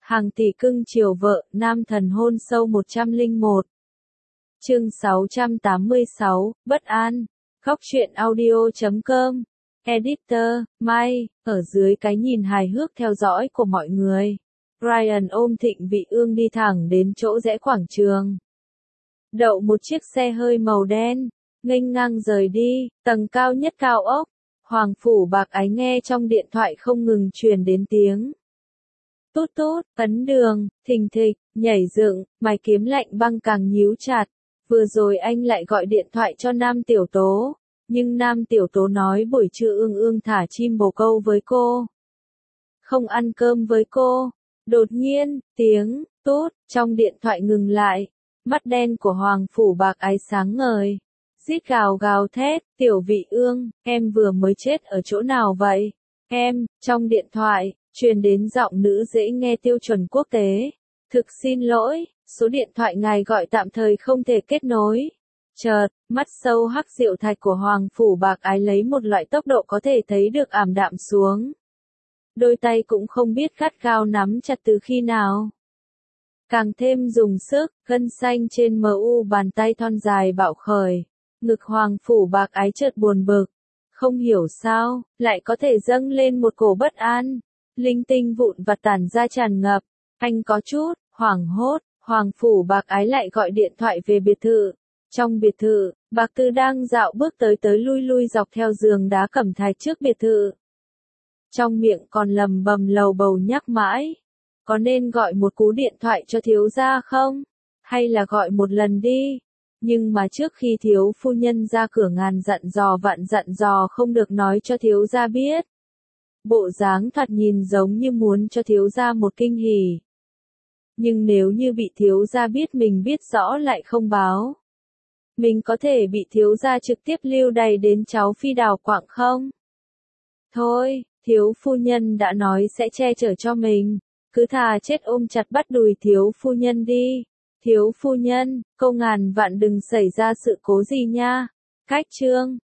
Hàng tỷ cưng chiều vợ, nam thần hôn sâu 101. Chương 686, bất an. Khóc chuyện audio.com. Editor, Mai, ở dưới cái nhìn hài hước theo dõi của mọi người. Ryan ôm Thịnh Vị Ương đi thẳng đến chỗ rẽ quảng trường. Đậu một chiếc xe hơi màu đen, nghênh ngang rời đi, tầng cao nhất cao ốc. Hoàng Phủ Bạc Ái nghe trong điện thoại không ngừng truyền đến tiếng tút tút, ấn đường, thình thịch, nhảy dựng, mày kiếm lạnh băng càng nhíu chặt. Vừa rồi anh lại gọi điện thoại cho Nam Tiểu Tố, nhưng Nam Tiểu Tố nói buổi trưa Ương Ương thả chim bồ câu với cô, không ăn cơm với cô. Đột nhiên, tiếng tút trong điện thoại ngừng lại, mắt đen của Hoàng Phủ Bạc Ái sáng ngời, rít gào gào thét, Tiểu Vị Ương, em vừa mới chết ở chỗ nào vậy? Em, trong điện thoại truyền đến giọng nữ dễ nghe tiêu chuẩn quốc tế. Thực xin lỗi, số điện thoại ngài gọi tạm thời không thể kết nối. Chợt, mắt sâu hắc diệu thạch của Hoàng Phủ Bạc Ái lấy một loại tốc độ có thể thấy được ảm đạm xuống. Đôi tay cũng không biết gắt gao nắm chặt từ khi nào. Càng thêm dùng sức, gân xanh trên mu bàn tay thon dài bạo khởi. Ngực Hoàng Phủ Bạc Ái chợt buồn bực. Không hiểu sao, lại có thể dâng lên một cổ bất an. Linh tinh vụn vặt tản ra tràn ngập. Anh có chút hoảng hốt, Hoàng Phủ Bạc Ái lại gọi điện thoại về biệt thự. Trong biệt thự, Bạc Tư đang dạo bước tới tới lui lui dọc theo giường đá cẩm thạch trước biệt thự. Trong miệng còn lầm bầm lầu bầu nhắc mãi. Có nên gọi một cú điện thoại cho thiếu gia không? Hay là gọi một lần đi? Nhưng mà trước khi thiếu phu nhân ra cửa ngàn dặn dò vạn dặn dò không được nói cho thiếu gia biết. Bộ dáng thật nhìn giống như muốn cho thiếu gia một kinh hỉ. Nhưng nếu như bị thiếu gia biết mình biết rõ lại không báo, mình có thể bị thiếu gia trực tiếp lưu đày đến cháu phi đào quạng không? Thôi, thiếu phu nhân đã nói sẽ che chở cho mình, cứ thà chết ôm chặt bắt đùi thiếu phu nhân đi. Thiếu phu nhân, câu ngàn vạn đừng xảy ra sự cố gì nha. Cách chương